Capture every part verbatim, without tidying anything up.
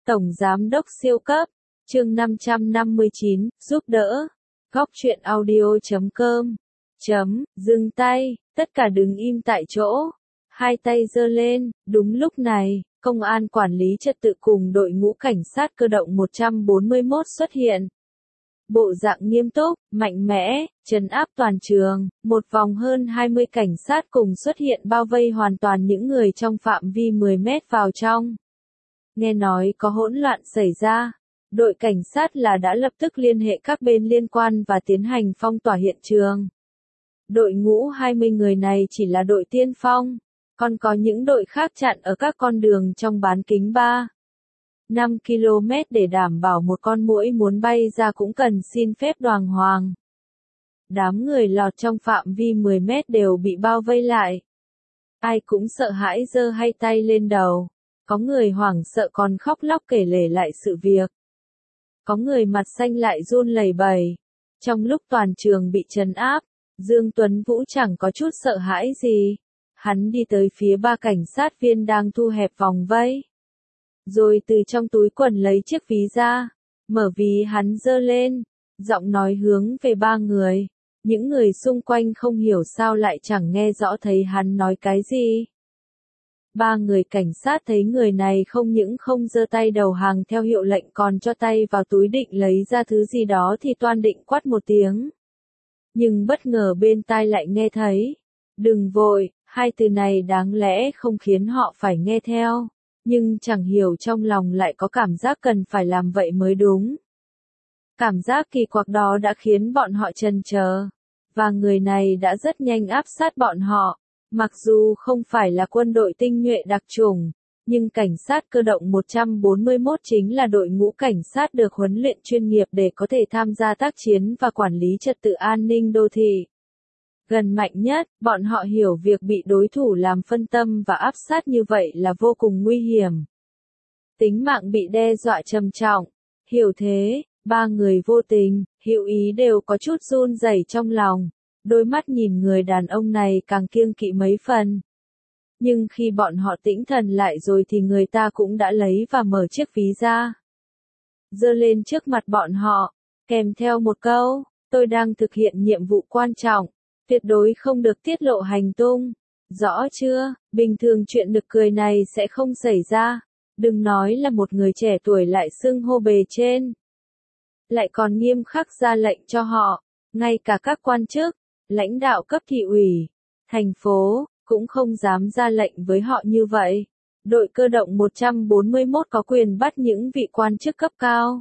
Tổng Giám đốc siêu cấp, chương năm trăm năm mươi chín, giúp đỡ. Góc truyện audio chấm com. Chấm, dừng tay, tất cả đứng im tại chỗ. Hai tay giơ lên, đúng lúc này, công an quản lý trật tự cùng đội ngũ cảnh sát cơ động một trăm bốn mươi mốt xuất hiện. Bộ dạng nghiêm túc, mạnh mẽ, trấn áp toàn trường, một vòng hơn hai mươi cảnh sát cùng xuất hiện bao vây hoàn toàn những người trong phạm vi mười mét vào trong. Nghe nói có hỗn loạn xảy ra, đội cảnh sát là đã lập tức liên hệ các bên liên quan và tiến hành phong tỏa hiện trường. Đội ngũ hai mươi người này chỉ là đội tiên phong, còn có những đội khác chặn ở các con đường trong bán kính ba năm ki lô mét để đảm bảo một con muỗi muốn bay ra cũng cần xin phép đoàng hoàng. Đám người lọt trong phạm vi mười mét đều bị bao vây lại. Ai cũng sợ hãi giơ hai tay lên đầu. Có người hoảng sợ còn khóc lóc kể lể lại sự việc. Có người mặt xanh lại run lẩy bẩy. Trong lúc toàn trường bị trấn áp, Dương Tuấn Vũ chẳng có chút sợ hãi gì. Hắn đi tới phía ba cảnh sát viên đang thu hẹp vòng vây. Rồi từ trong túi quần lấy chiếc ví ra, mở ví hắn giơ lên, giọng nói hướng về ba người. Những người xung quanh không hiểu sao lại chẳng nghe rõ thấy hắn nói cái gì. Ba người cảnh sát thấy người này không những không giơ tay đầu hàng theo hiệu lệnh còn cho tay vào túi định lấy ra thứ gì đó thì toan định quát một tiếng. Nhưng bất ngờ bên tai lại nghe thấy. Đừng vội, hai từ này đáng lẽ không khiến họ phải nghe theo. Nhưng chẳng hiểu trong lòng lại có cảm giác cần phải làm vậy mới đúng. Cảm giác kỳ quặc đó đã khiến bọn họ chần chờ. Và người này đã rất nhanh áp sát bọn họ. Mặc dù không phải là quân đội tinh nhuệ đặc chủng, nhưng cảnh sát cơ động một trăm bốn mươi mốt chính là đội ngũ cảnh sát được huấn luyện chuyên nghiệp để có thể tham gia tác chiến và quản lý trật tự an ninh đô thị. Gần mạnh nhất, bọn họ hiểu việc bị đối thủ làm phân tâm và áp sát như vậy là vô cùng nguy hiểm. Tính mạng bị đe dọa trầm trọng. Hiểu thế, ba người vô tình, hữu ý đều có chút run rẩy trong lòng. Đôi mắt nhìn người đàn ông này càng kiêng kỵ mấy phần. Nhưng khi bọn họ tĩnh thần lại rồi thì người ta cũng đã lấy và mở chiếc ví ra. Giơ lên trước mặt bọn họ, kèm theo một câu, tôi đang thực hiện nhiệm vụ quan trọng, tuyệt đối không được tiết lộ hành tung. Rõ chưa, bình thường chuyện nực cười này sẽ không xảy ra. Đừng nói là một người trẻ tuổi lại xưng hô bề trên. Lại còn nghiêm khắc ra lệnh cho họ, ngay cả các quan chức, lãnh đạo cấp thị ủy, thành phố, cũng không dám ra lệnh với họ như vậy. Đội cơ động một trăm bốn mươi mốt có quyền bắt những vị quan chức cấp cao.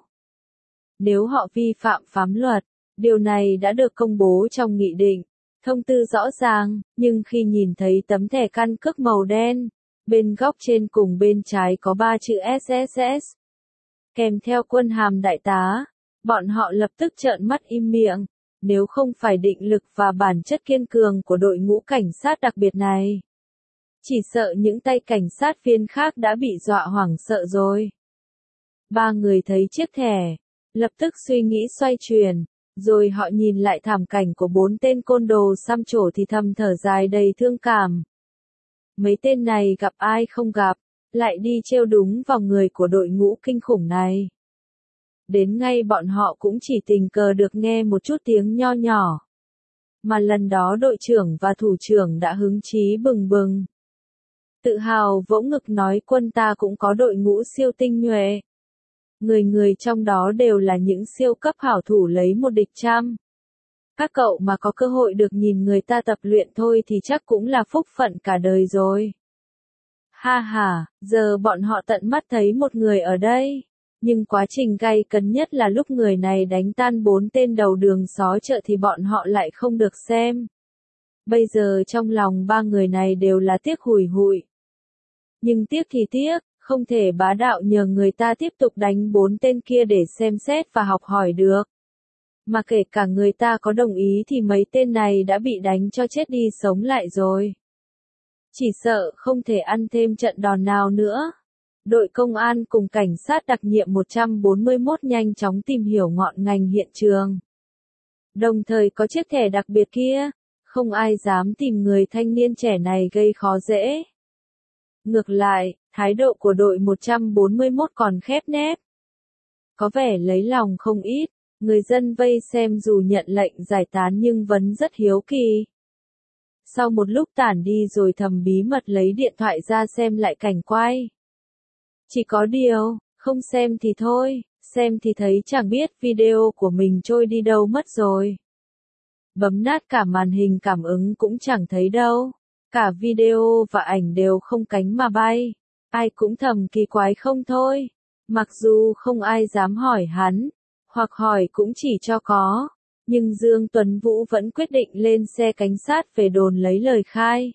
Nếu họ vi phạm pháp luật, điều này đã được công bố trong nghị định, thông tư rõ ràng, nhưng khi nhìn thấy tấm thẻ căn cước màu đen, bên góc trên cùng bên trái có ba chữ ét ét ét, kèm theo quân hàm đại tá, bọn họ lập tức trợn mắt im miệng. Nếu không phải định lực và bản chất kiên cường của đội ngũ cảnh sát đặc biệt này, chỉ sợ những tay cảnh sát viên khác đã bị dọa hoảng sợ rồi. Ba người thấy chiếc thẻ, lập tức suy nghĩ xoay chuyển, rồi họ nhìn lại thảm cảnh của bốn tên côn đồ xăm trổ thì thầm thở dài đầy thương cảm. Mấy tên này gặp ai không gặp, lại đi trêu đúng vào người của đội ngũ kinh khủng này. Đến ngay bọn họ cũng chỉ tình cờ được nghe một chút tiếng nho nhỏ. Mà lần đó đội trưởng và thủ trưởng đã hứng chí bừng bừng. Tự hào vỗ ngực nói quân ta cũng có đội ngũ siêu tinh nhuệ. Người người trong đó đều là những siêu cấp hảo thủ lấy một địch trăm. Các cậu mà có cơ hội được nhìn người ta tập luyện thôi thì chắc cũng là phúc phận cả đời rồi. Ha ha, giờ bọn họ tận mắt thấy một người ở đây. Nhưng quá trình gay cấn nhất là lúc người này đánh tan bốn tên đầu đường xó chợ thì bọn họ lại không được xem. Bây giờ trong lòng ba người này đều là tiếc hùi hụi. Nhưng tiếc thì tiếc, không thể bá đạo nhờ người ta tiếp tục đánh bốn tên kia để xem xét và học hỏi được. Mà kể cả người ta có đồng ý thì mấy tên này đã bị đánh cho chết đi sống lại rồi. Chỉ sợ không thể ăn thêm trận đòn nào nữa. Đội công an cùng cảnh sát đặc nhiệm một trăm bốn mươi mốt nhanh chóng tìm hiểu ngọn ngành hiện trường. Đồng thời có chiếc thẻ đặc biệt kia, không ai dám tìm người thanh niên trẻ này gây khó dễ. Ngược lại, thái độ của đội một trăm bốn mươi mốt còn khép nép. Có vẻ lấy lòng không ít, người dân vây xem dù nhận lệnh giải tán nhưng vẫn rất hiếu kỳ. Sau một lúc tản đi rồi thầm bí mật lấy điện thoại ra xem lại cảnh quay. Chỉ có điều, không xem thì thôi, xem thì thấy chẳng biết video của mình trôi đi đâu mất rồi. Bấm nát cả màn hình cảm ứng cũng chẳng thấy đâu. Cả video và ảnh đều không cánh mà bay. Ai cũng thầm kỳ quái không thôi. Mặc dù không ai dám hỏi hắn, hoặc hỏi cũng chỉ cho có. Nhưng Dương Tuấn Vũ vẫn quyết định lên xe cảnh sát về đồn lấy lời khai.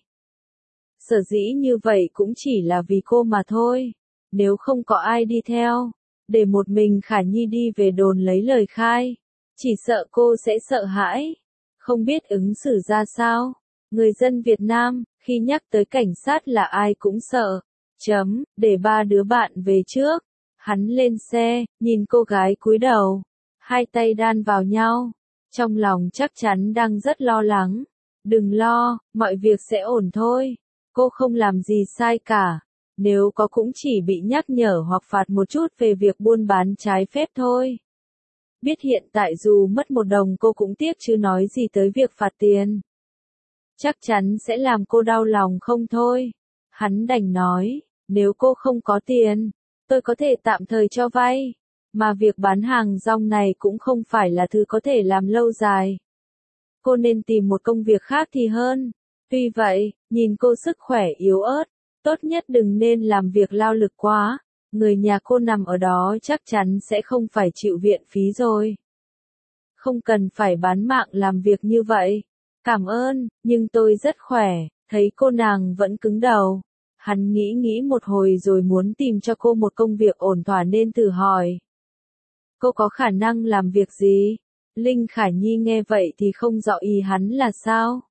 Sở dĩ như vậy cũng chỉ là vì cô mà thôi. Nếu không có ai đi theo, để một mình Khả Nhi đi về đồn lấy lời khai, chỉ sợ cô sẽ sợ hãi, không biết ứng xử ra sao. Người dân Việt Nam, khi nhắc tới cảnh sát là ai cũng sợ. Chấm, để ba đứa bạn về trước. Hắn lên xe, nhìn cô gái cúi đầu, hai tay đan vào nhau. Trong lòng chắc chắn đang rất lo lắng. Đừng lo, mọi việc sẽ ổn thôi. Cô không làm gì sai cả. Nếu có cũng chỉ bị nhắc nhở hoặc phạt một chút về việc buôn bán trái phép thôi. Biết hiện tại dù mất một đồng cô cũng tiếc chứ nói gì tới việc phạt tiền. Chắc chắn sẽ làm cô đau lòng không thôi. Hắn đành nói, nếu cô không có tiền, tôi có thể tạm thời cho vay. Mà việc bán hàng rong này cũng không phải là thứ có thể làm lâu dài. Cô nên tìm một công việc khác thì hơn. Tuy vậy, nhìn cô sức khỏe yếu ớt, tốt nhất đừng nên làm việc lao lực quá. Người nhà cô nằm ở đó chắc chắn sẽ không phải chịu viện phí rồi. Không cần phải bán mạng làm việc như vậy. Cảm ơn, nhưng tôi rất khỏe. Thấy cô nàng vẫn cứng đầu. Hắn nghĩ nghĩ một hồi rồi muốn tìm cho cô một công việc ổn thỏa nên thử hỏi. Cô có khả năng làm việc gì? Linh Khả Nhi nghe vậy thì không rõ ý hắn là sao.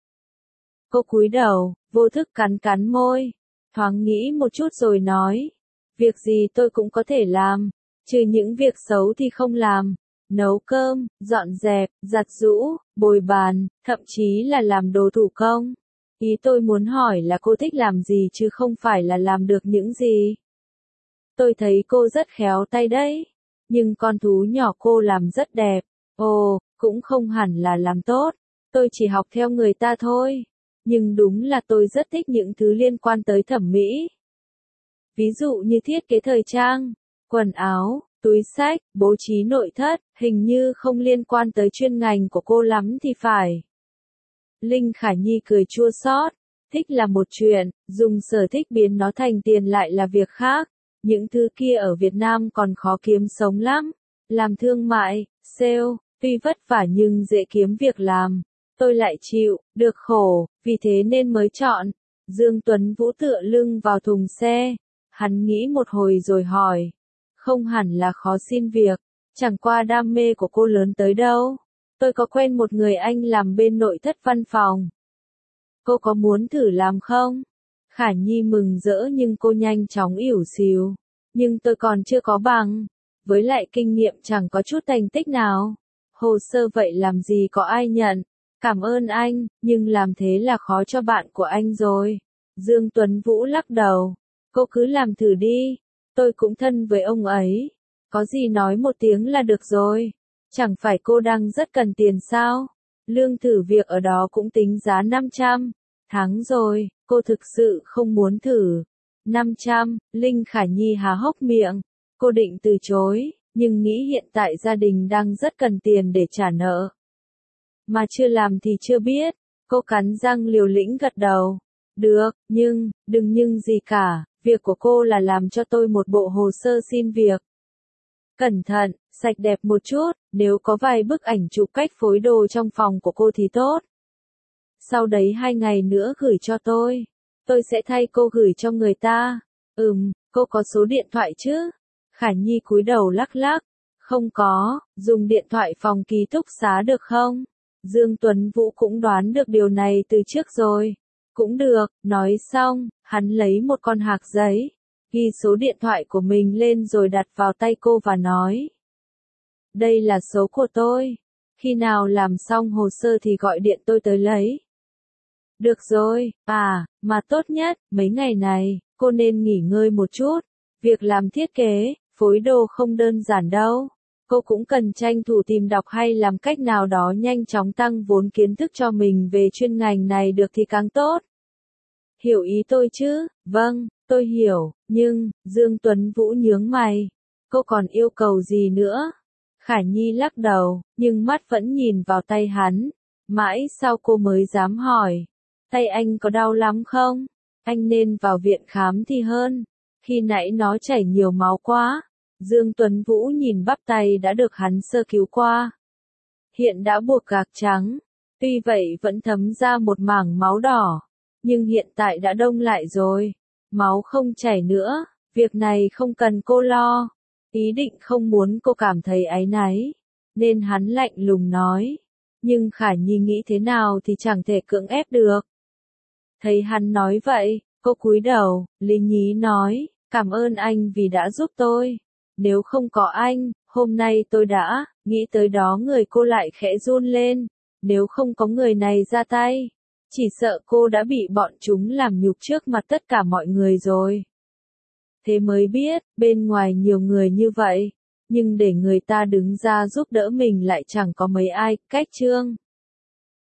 Cô cúi đầu, vô thức cắn cắn môi. Thoáng nghĩ một chút rồi nói. Việc gì tôi cũng có thể làm. Trừ những việc xấu thì không làm. Nấu cơm, dọn dẹp, giặt giũ, bồi bàn, thậm chí là làm đồ thủ công. Ý tôi muốn hỏi là cô thích làm gì chứ không phải là làm được những gì. Tôi thấy cô rất khéo tay đấy. Nhưng con thú nhỏ cô làm rất đẹp. Ồ, cũng không hẳn là làm tốt. Tôi chỉ học theo người ta thôi. Nhưng đúng là tôi rất thích những thứ liên quan tới thẩm mỹ. Ví dụ như thiết kế thời trang, quần áo, túi xách, bố trí nội thất, hình như không liên quan tới chuyên ngành của cô lắm thì phải. Linh Khả Nhi cười chua xót, thích là một chuyện, dùng sở thích biến nó thành tiền lại là việc khác. Những thứ kia ở Việt Nam còn khó kiếm sống lắm. Làm thương mại, sale, tuy vất vả nhưng dễ kiếm việc làm. Tôi lại chịu, được khổ, vì thế nên mới chọn. Dương Tuấn Vũ tựa lưng vào thùng xe. Hắn nghĩ một hồi rồi hỏi. Không hẳn là khó xin việc. Chẳng qua đam mê của cô lớn tới đâu. Tôi có quen một người anh làm bên nội thất văn phòng. Cô có muốn thử làm không? Khả Nhi mừng rỡ nhưng cô nhanh chóng ỉu xìu. Nhưng tôi còn chưa có bằng. Với lại kinh nghiệm chẳng có chút thành tích nào. Hồ sơ vậy làm gì có ai nhận. Cảm ơn anh, nhưng làm thế là khó cho bạn của anh rồi. Dương Tuấn Vũ lắc đầu. Cô cứ làm thử đi. Tôi cũng thân với ông ấy. Có gì nói một tiếng là được rồi. Chẳng phải cô đang rất cần tiền sao? Lương thử việc ở đó cũng tính giá năm trăm. Tháng rồi, cô thực sự không muốn thử. năm trăm, Linh Khả Nhi há hốc miệng. Cô định từ chối, nhưng nghĩ hiện tại gia đình đang rất cần tiền để trả nợ. Mà chưa làm thì chưa biết. Cô cắn răng liều lĩnh gật đầu. Được, nhưng, đừng nhưng gì cả. Việc của cô là làm cho tôi một bộ hồ sơ xin việc. Cẩn thận, sạch đẹp một chút, nếu có vài bức ảnh chụp cách phối đồ trong phòng của cô thì tốt. Sau đấy hai ngày nữa gửi cho tôi. Tôi sẽ thay cô gửi cho người ta. Ừm, cô có số điện thoại chứ? Khả Nhi cúi đầu lắc lắc. Không có, dùng điện thoại phòng ký túc xá được không? Dương Tuấn Vũ cũng đoán được điều này từ trước rồi. Cũng được, nói xong, hắn lấy một con hạc giấy, ghi số điện thoại của mình lên rồi đặt vào tay cô và nói. Đây là số của tôi. Khi nào làm xong hồ sơ thì gọi điện tôi tới lấy. Được rồi, à, mà tốt nhất, mấy ngày này, cô nên nghỉ ngơi một chút. Việc làm thiết kế, phối đồ không đơn giản đâu. Cô cũng cần tranh thủ tìm đọc hay làm cách nào đó nhanh chóng tăng vốn kiến thức cho mình về chuyên ngành này được thì càng tốt. Hiểu ý tôi chứ? Vâng, tôi hiểu, nhưng, Dương Tuấn Vũ nhướng mày. Cô còn yêu cầu gì nữa? Khả Nhi lắc đầu, nhưng mắt vẫn nhìn vào tay hắn. Mãi sau cô mới dám hỏi. Tay anh có đau lắm không? Anh nên vào viện khám thì hơn. Khi nãy nó chảy nhiều máu quá. Dương Tuấn Vũ nhìn bắp tay đã được hắn sơ cứu qua. Hiện đã buộc gạc trắng. Tuy vậy vẫn thấm ra một mảng máu đỏ. Nhưng hiện tại đã đông lại rồi. Máu không chảy nữa. Việc này không cần cô lo. Ý định không muốn cô cảm thấy áy náy. Nên hắn lạnh lùng nói. Nhưng Khả Nhi nghĩ thế nào thì chẳng thể cưỡng ép được. Thấy hắn nói vậy, cô cúi đầu, lý nhí nói. Cảm ơn anh vì đã giúp tôi. Nếu không có anh, hôm nay tôi đã, nghĩ tới đó người cô lại khẽ run lên. Nếu không có người này ra tay, chỉ sợ cô đã bị bọn chúng làm nhục trước mặt tất cả mọi người rồi. Thế mới biết, bên ngoài nhiều người như vậy, nhưng để người ta đứng ra giúp đỡ mình lại chẳng có mấy ai. Cách chương